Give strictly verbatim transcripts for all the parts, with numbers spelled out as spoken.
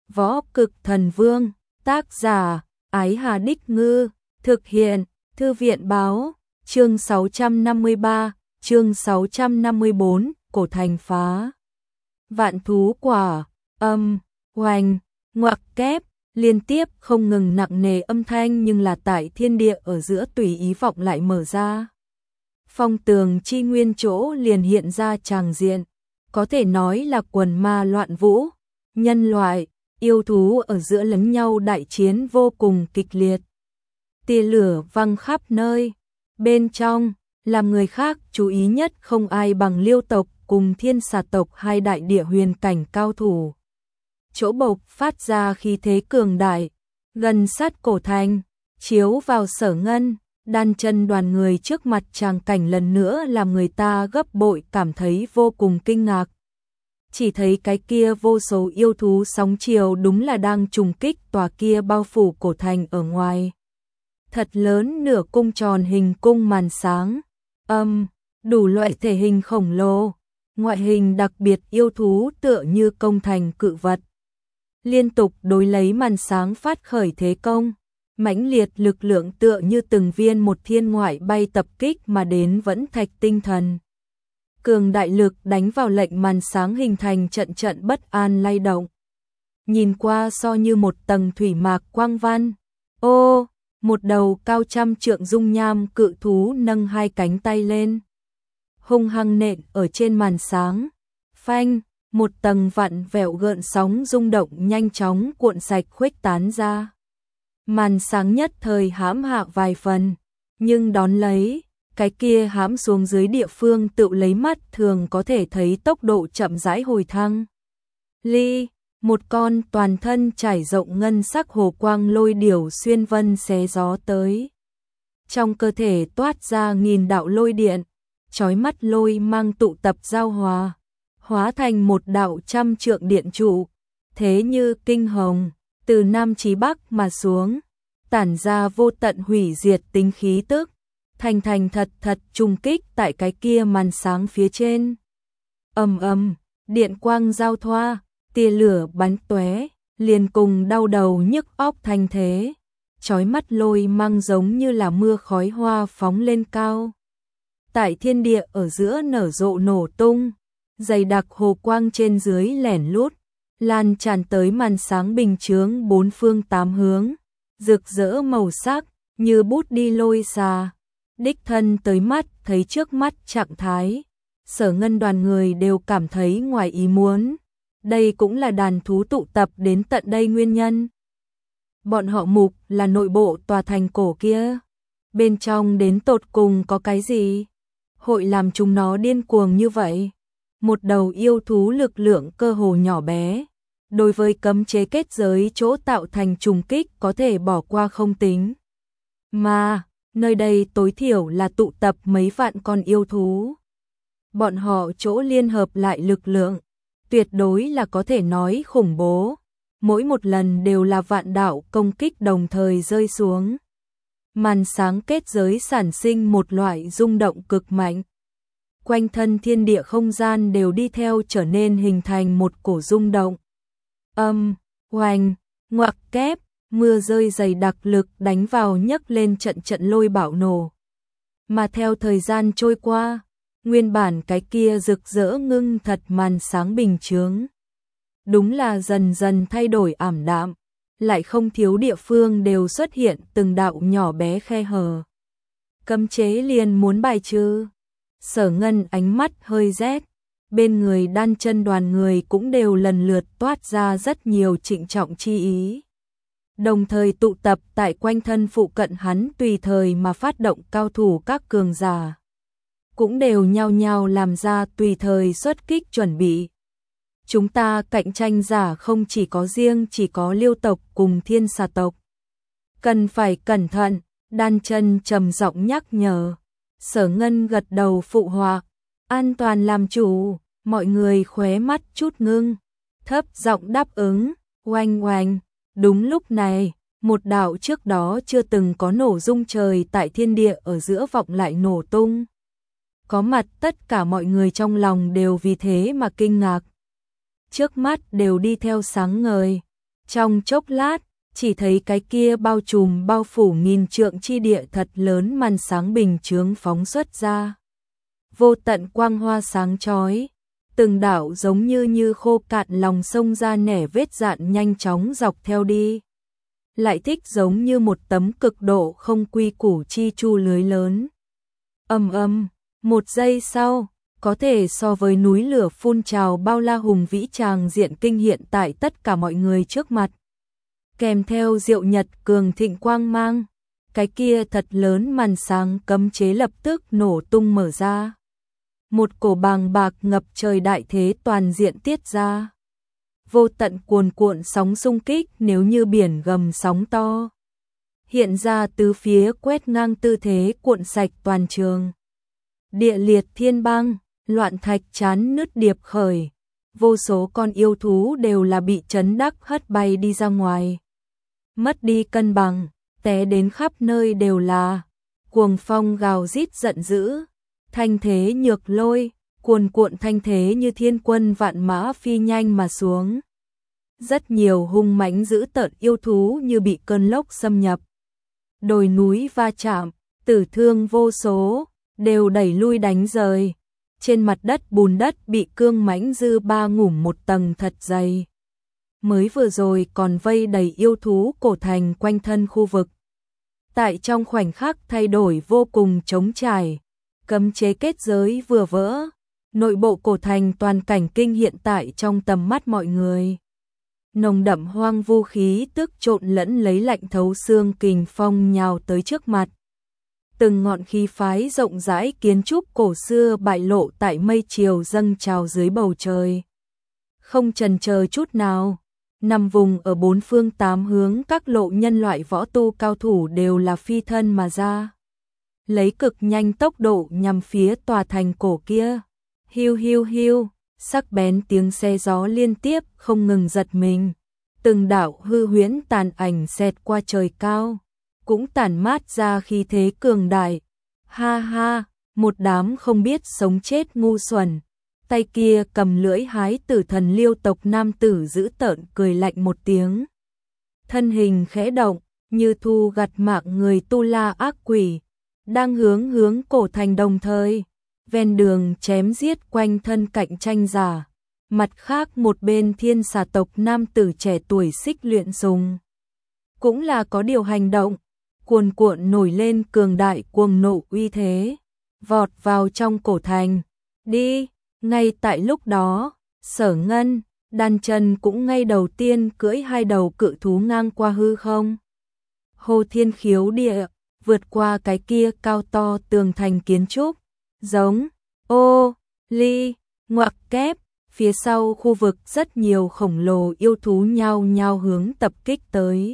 Võ Cực Thần Vương, tác giả, Ái Hà Đích Ngư, thực hiện, Thư viện Báo, chương sáu trăm năm mươi ba, chương sáu trăm năm mươi bốn, Cổ Thành Phá. Vạn thú quả, âm, oanh, ngoặc kép, liên tiếp không ngừng nặng nề âm thanh nhưng là tại thiên địa ở giữa tùy ý vọng lại mở ra. Phong tường chi nguyên chỗ liền hiện ra tràng diện, có thể nói là quần ma loạn vũ, nhân loại, yêu thú ở giữa lẫn nhau đại chiến vô cùng kịch liệt. Tia lửa văng khắp nơi, bên trong, làm người khác chú ý nhất không ai bằng Liêu tộc cùng Thiên Xà tộc hai đại địa huyền cảnh cao thủ. Chỗ bộc phát ra khí thế cường đại, gần sát cổ thành, chiếu vào Sở Ngân, Đan Chân đoàn người trước mặt tràng cảnh lần nữa làm người ta gấp bội cảm thấy vô cùng kinh ngạc. Chỉ thấy cái kia vô số yêu thú sóng chiều đúng là đang trùng kích tòa kia bao phủ cổ thành ở ngoài. Thật lớn nửa cung tròn hình cung màn sáng, âm, đủ loại thể hình khổng lồ, ngoại hình đặc biệt yêu thú tựa như công thành cự vật. Liên tục đối lấy màn sáng phát khởi thế công, mãnh liệt lực lượng tựa như từng viên một thiên ngoại bay tập kích mà đến vẫn thạch tinh thần. Cường đại lực đánh vào lệnh màn sáng hình thành trận trận bất an lay động. Nhìn qua so như một tầng thủy mạc quang văn. Ô, một đầu cao trăm trượng dung nham cự thú nâng hai cánh tay lên, hung hăng nện ở trên màn sáng. Phanh, một tầng vặn vẹo gợn sóng rung động nhanh chóng cuộn sạch khuếch tán ra. Màn sáng nhất thời hãm hạ vài phần, nhưng đón lấy, cái kia hãm xuống dưới địa phương tự lấy mắt thường có thể thấy tốc độ chậm rãi hồi thăng. Ly, một con toàn thân trải rộng ngân sắc hồ quang lôi điểu xuyên vân xé gió tới. Trong cơ thể toát ra nghìn đạo lôi điện, chói mắt lôi mang tụ tập giao hòa, hóa thành một đạo trăm trượng điện trụ, thế như kinh hồng, từ nam chí bắc mà xuống, tản ra vô tận hủy diệt tính khí tức, thành thành thật thật trùng kích tại cái kia màn sáng phía trên. Ầm ầm, điện quang giao thoa, tia lửa bắn tóe, liền cùng đau đầu nhức óc thành thế, chói mắt lôi mang giống như là mưa khói hoa phóng lên cao. Tại thiên địa ở giữa nở rộ nổ tung, dày đặc hồ quang trên dưới lẻn lút, lan tràn tới màn sáng bình chướng bốn phương tám hướng, rực rỡ màu sắc, như bút đi lôi xà. Đích thân tới mắt thấy trước mắt trạng thái, Sở Ngân đoàn người đều cảm thấy ngoài ý muốn. Đây cũng là đàn thú tụ tập đến tận đây nguyên nhân. Bọn họ mục là nội bộ tòa thành cổ kia. Bên trong đến tột cùng có cái gì? Hội làm chúng nó điên cuồng như vậy? Một đầu yêu thú lực lượng cơ hồ nhỏ bé. Đối với cấm chế kết giới chỗ tạo thành trùng kích có thể bỏ qua không tính. Mà, nơi đây tối thiểu là tụ tập mấy vạn con yêu thú. Bọn họ chỗ liên hợp lại lực lượng, tuyệt đối là có thể nói khủng bố. Mỗi một lần đều là vạn đạo công kích đồng thời rơi xuống. Màn sáng kết giới sản sinh một loại rung động cực mạnh. Quanh thân thiên địa không gian đều đi theo trở nên hình thành một cổ rung động. Âm, oanh, ngoặc kép, mưa rơi dày đặc lực đánh vào nhấc lên trận trận lôi bạo nổ. Mà theo thời gian trôi qua, nguyên bản cái kia rực rỡ ngưng thật màn sáng bình chướng, đúng là dần dần thay đổi ảm đạm, lại không thiếu địa phương đều xuất hiện từng đạo nhỏ bé khe hở. Cấm chế liền muốn bài trừ. Sở Ngân ánh mắt hơi rét, bên người Đan Chân đoàn người cũng đều lần lượt toát ra rất nhiều trịnh trọng chi ý. Đồng thời tụ tập tại quanh thân phụ cận hắn tùy thời mà phát động cao thủ các cường giả. Cũng đều nhao nhao làm ra tùy thời xuất kích chuẩn bị. Chúng ta cạnh tranh giả không chỉ có riêng chỉ có Liêu tộc cùng Thiên Xà tộc. Cần phải cẩn thận, Đan Chân trầm giọng nhắc nhở. Sở Ngân gật đầu phụ họa, an toàn làm chủ, mọi người khóe mắt chút ngưng, thấp giọng đáp ứng, oanh oanh. Đúng lúc này, một đạo trước đó chưa từng có nổ rung trời tại thiên địa ở giữa vọng lại nổ tung. Có mặt tất cả mọi người trong lòng đều vì thế mà kinh ngạc. Trước mắt đều đi theo sáng ngời, Trong chốc lát, chỉ thấy cái kia bao trùm bao phủ nghìn trượng chi địa thật lớn màn sáng bình chướng phóng xuất ra. Vô tận quang hoa sáng chói, từng đạo giống như như khô cạn lòng sông ra nẻ vết dạn nhanh chóng dọc theo đi. Lại thích giống như một tấm cực độ không quy củ chi chu lưới lớn. Ầm ầm, một giây sau, có thể so với núi lửa phun trào bao la hùng vĩ tràng diện kinh hiện tại tất cả mọi người trước mặt. Kèm theo diệu nhật cường thịnh quang mang, cái kia thật lớn màn sáng cấm chế lập tức nổ tung mở ra. Một cổ bàng bạc ngập trời đại thế toàn diện tiết ra. Vô tận cuồn cuộn sóng xung kích nếu như biển gầm sóng to. Hiện ra từ phía quét ngang tư thế cuộn sạch toàn trường. Địa liệt thiên băng, loạn thạch chán nứt điệp khởi. Vô số con yêu thú đều là bị chấn đắc hất bay đi ra ngoài. Mất đi cân bằng, té đến khắp nơi đều là. Cuồng phong gào rít giận dữ. Thanh thế nhược lôi, cuồn cuộn thanh thế như thiên quân vạn mã phi nhanh mà xuống. Rất nhiều hung mãnh dữ tợn yêu thú như bị cơn lốc xâm nhập. Đồi núi va chạm, tử thương vô số, đều đẩy lui đánh rời. Trên mặt đất bùn đất bị cương mãnh dư ba ngủm một tầng thật dày. Mới vừa rồi còn vây đầy yêu thú cổ thành quanh thân khu vực. Tại trong khoảnh khắc thay đổi vô cùng trống trải. Cấm chế kết giới vừa vỡ, nội bộ cổ thành toàn cảnh kinh hiện tại trong tầm mắt mọi người. Nồng đậm hoang vu khí tức trộn lẫn lấy lạnh thấu xương kình phong nhào tới trước mặt. Từng ngọn khí phái rộng rãi kiến trúc cổ xưa bại lộ tại mây chiều dâng trào dưới bầu trời. Không chần chờ chút nào, nằm vùng ở bốn phương tám hướng các lộ nhân loại võ tu cao thủ đều là phi thân mà ra. Lấy cực nhanh tốc độ nhằm phía tòa thành cổ kia. Hiu hiu hiu, sắc bén tiếng xe gió liên tiếp không ngừng giật mình. Từng đạo hư huyễn tàn ảnh xẹt qua trời cao, cũng tản mát ra khí thế cường đại. Ha ha, một đám không biết sống chết ngu xuẩn. Tay kia cầm lưỡi hái tử thần Liêu tộc nam tử giữ tợn cười lạnh một tiếng. Thân hình khẽ động, như thu gặt mạng người tu la ác quỷ. Đang hướng hướng cổ thành đồng thời, ven đường chém giết quanh thân cạnh tranh giả. Mặt khác một bên thiên xà tộc nam tử trẻ tuổi xích luyện dùng. Cũng là có điều hành động, cuồn cuộn nổi lên cường đại cuồng nộ uy thế. Vọt vào trong cổ thành, đi, ngay tại lúc đó, Sở Ngân, Đan Chân cũng ngay đầu tiên cưỡi hai đầu cự thú ngang qua hư không. Hồ thiên khiếu địa. Vượt qua cái kia cao to tường thành kiến trúc, giống, ô, ly, ngoặc kép, phía sau khu vực rất nhiều khổng lồ yêu thú nhao nhao hướng tập kích tới.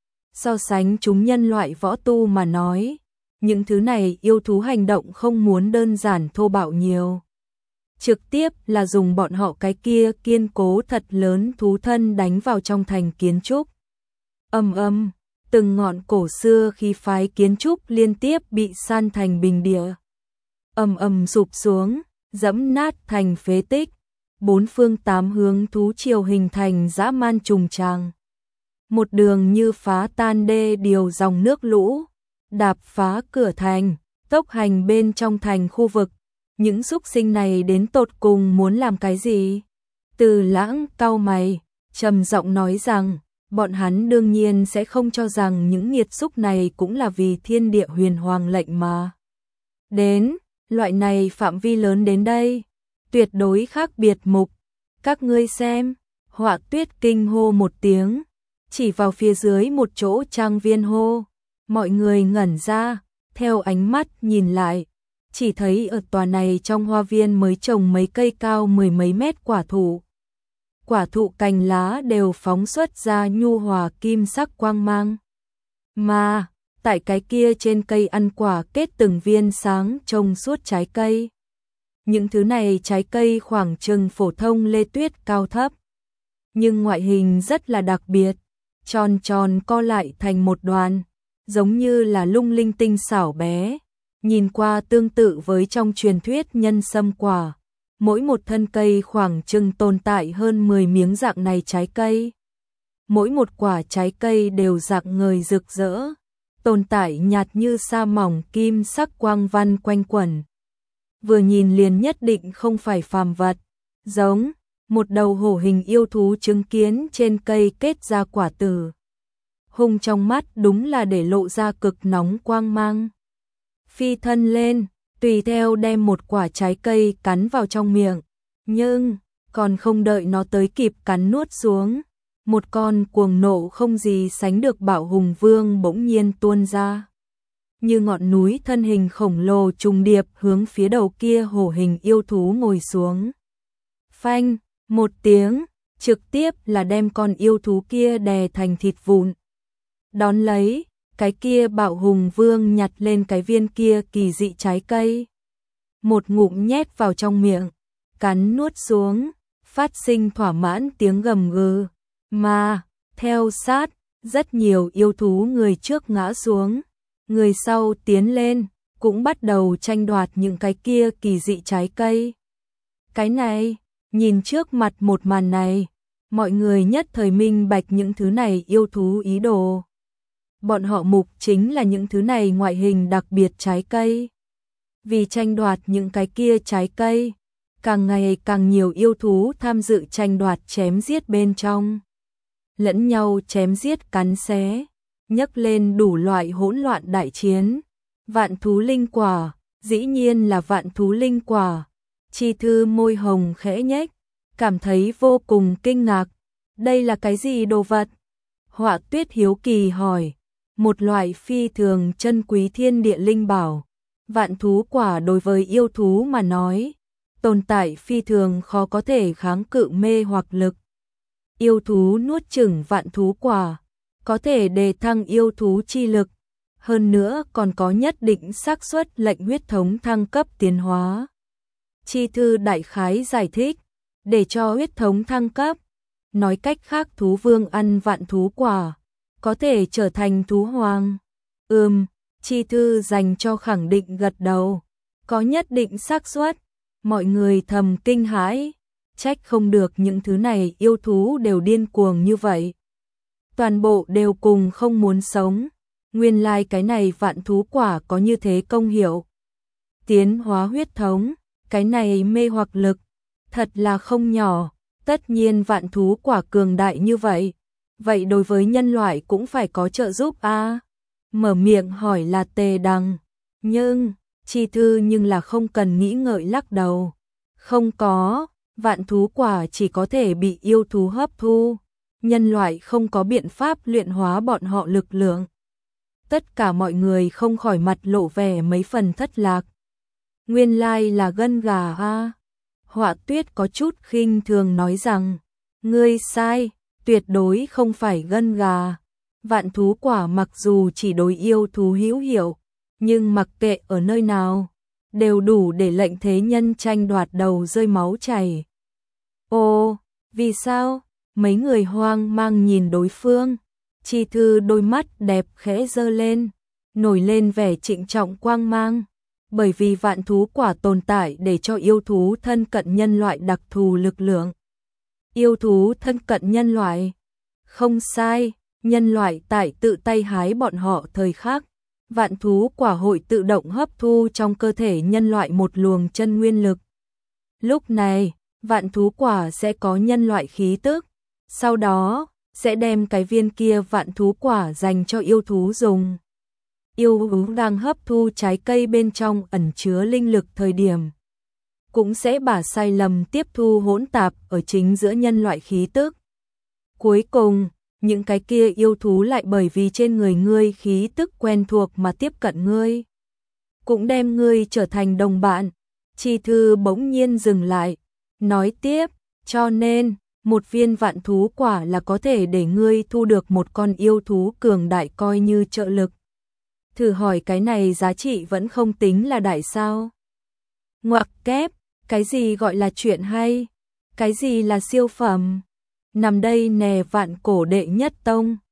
So sánh chúng nhân loại võ tu mà nói, những thứ này yêu thú hành động không muốn đơn giản thô bạo nhiều. Trực tiếp là dùng bọn họ cái kia kiên cố thật lớn thú thân đánh vào trong thành kiến trúc. Ầm ầm. Từng ngọn cổ xưa khí phái kiến trúc liên tiếp bị san thành bình địa. Ầm ầm sụp xuống, dẫm nát thành phế tích. Bốn phương tám hướng thú triều hình thành dã man trùng tràng. Một đường như phá tan đê điều dòng nước lũ, đạp phá cửa thành, tốc hành bên trong thành khu vực. Những súc sinh này đến tột cùng muốn làm cái gì? Từ Lãng cau mày, trầm giọng nói rằng, bọn hắn đương nhiên sẽ không cho rằng những nghiệt xúc này cũng là vì thiên địa huyền hoàng lệnh mà. Đến, loại này phạm vi lớn đến đây, tuyệt đối khác biệt mục. Các ngươi xem, Họa Tuyết kinh hô một tiếng, chỉ vào phía dưới một chỗ trang viên hô. Mọi người ngẩn ra, theo ánh mắt nhìn lại, chỉ thấy ở tòa này trong hoa viên mới trồng mấy cây cao mười mấy mét quả thụ. Quả thụ cành lá đều phóng xuất ra nhu hòa kim sắc quang mang. Mà, tại cái kia trên cây ăn quả kết từng viên sáng trông suốt trái cây. Những thứ này trái cây khoảng chừng phổ thông lê tuyết cao thấp. Nhưng ngoại hình rất là đặc biệt, tròn tròn co lại thành một đoàn, giống như là lung linh tinh xảo bé. Nhìn qua tương tự với trong truyền thuyết nhân sâm quả. Mỗi một thân cây khoảng chừng tồn tại hơn mười miếng dạng này trái cây. mỗi một quả trái cây đều rạng ngời rực rỡ, tồn tại nhạt như sa mỏng kim sắc quang văn quanh quẩn. Vừa nhìn liền nhất định không phải phàm vật, giống một đầu hổ hình yêu thú chứng kiến trên cây kết ra quả tử. Hung trong mắt đúng là để lộ ra cực nóng quang mang. Phi thân lên, tùy theo đem một quả trái cây cắn vào trong miệng, nhưng còn không đợi nó tới kịp cắn nuốt xuống, một con cuồng nộ không gì sánh được bạo hùng vương bỗng nhiên tuôn ra. Như ngọn núi thân hình khổng lồ trùng điệp hướng phía đầu kia hổ hình yêu thú ngồi xuống. Phanh, một tiếng, trực tiếp là đem con yêu thú kia đè thành thịt vụn. Đón lấy, cái kia bạo hùng vương nhặt lên cái viên kia kỳ dị trái cây. Một ngụm nhét vào trong miệng, cắn nuốt xuống, phát sinh thỏa mãn tiếng gầm gừ. Mà, theo sát, rất nhiều yêu thú người trước ngã xuống, người sau tiến lên, cũng bắt đầu tranh đoạt những cái kia kỳ dị trái cây. Cái này, nhìn trước mặt một màn này, mọi người nhất thời minh bạch những thứ này yêu thú ý đồ. Bọn họ mục chính là những thứ này ngoại hình đặc biệt trái cây. Vì tranh đoạt những cái kia trái cây, càng ngày càng nhiều yêu thú tham dự tranh đoạt chém giết bên trong. Lẫn nhau chém giết cắn xé, nhấc lên đủ loại hỗn loạn đại chiến. Vạn thú linh quả, dĩ nhiên là vạn thú linh quả. Chi Thư môi hồng khẽ nhếch, cảm thấy vô cùng kinh ngạc. Đây là cái gì đồ vật? Họa Tuyết hiếu kỳ hỏi. Một loại phi thường chân quý thiên địa linh bảo. Vạn thú quả đối với yêu thú mà nói, tồn tại phi thường khó có thể kháng cự mê hoặc lực. Yêu thú nuốt chửng vạn thú quả, có thể đề thăng yêu thú chi lực, hơn nữa còn có nhất định xác suất lệnh huyết thống thăng cấp tiến hóa. Chi Thư đại khái giải thích, để cho huyết thống thăng cấp, nói cách khác thú vương ăn vạn thú quả, có thể trở thành thú hoàng. Ừm, Chi Thư dành cho khẳng định gật đầu, có nhất định xác suất. Mọi người thầm kinh hãi, trách không được những thứ này yêu thú đều điên cuồng như vậy. Toàn bộ đều cùng không muốn sống, nguyên lai like cái này vạn thú quả có như thế công hiệu. Tiến hóa huyết thống, cái này mê hoặc lực, thật là không nhỏ, tất nhiên vạn thú quả cường đại như vậy. Vậy đối với nhân loại cũng phải có trợ giúp a à? Mở miệng hỏi là Tề Đằng, nhưng, Chi Thư nhưng là không cần nghĩ ngợi lắc đầu. Không có, vạn thú quả chỉ có thể bị yêu thú hấp thu, nhân loại không có biện pháp luyện hóa bọn họ lực lượng. Tất cả mọi người không khỏi mặt lộ vẻ mấy phần thất lạc. Nguyên lai là gân gà ha. Họa Tuyết có chút khinh thường nói rằng, ngươi sai, tuyệt đối không phải gân gà. Vạn thú quả mặc dù chỉ đối yêu thú hữu hiệu, nhưng mặc kệ ở nơi nào, đều đủ để lệnh thế nhân tranh đoạt đầu rơi máu chảy. Ồ, vì sao? Mấy người hoang mang nhìn đối phương. Chi Thư đôi mắt đẹp khẽ giơ lên, nổi lên vẻ trịnh trọng quang mang. Bởi vì vạn thú quả tồn tại để cho yêu thú thân cận nhân loại đặc thù lực lượng. Yêu thú thân cận nhân loại? Không sai, nhân loại tại tự tay hái bọn họ thời khắc, vạn thú quả hội tự động hấp thu trong cơ thể nhân loại một luồng chân nguyên lực. Lúc này, vạn thú quả sẽ có nhân loại khí tức, sau đó sẽ đem cái viên kia vạn thú quả dành cho yêu thú dùng. Yêu thú đang hấp thu trái cây bên trong ẩn chứa linh lực thời điểm, cũng sẽ bả sai lầm tiếp thu hỗn tạp ở chính giữa nhân loại khí tức. Cuối cùng, những cái kia yêu thú lại bởi vì trên người ngươi khí tức quen thuộc mà tiếp cận ngươi, cũng đem ngươi trở thành đồng bạn. Chi Thư bỗng nhiên dừng lại, nói tiếp, cho nên, một viên vạn thú quả là có thể để ngươi thu được một con yêu thú cường đại coi như trợ lực. Thử hỏi cái này giá trị vẫn không tính là đại sao? Ngoặc kép, cái gì gọi là chuyện hay? Cái gì là siêu phẩm? Nằm đây nè vạn cổ đệ nhất tông.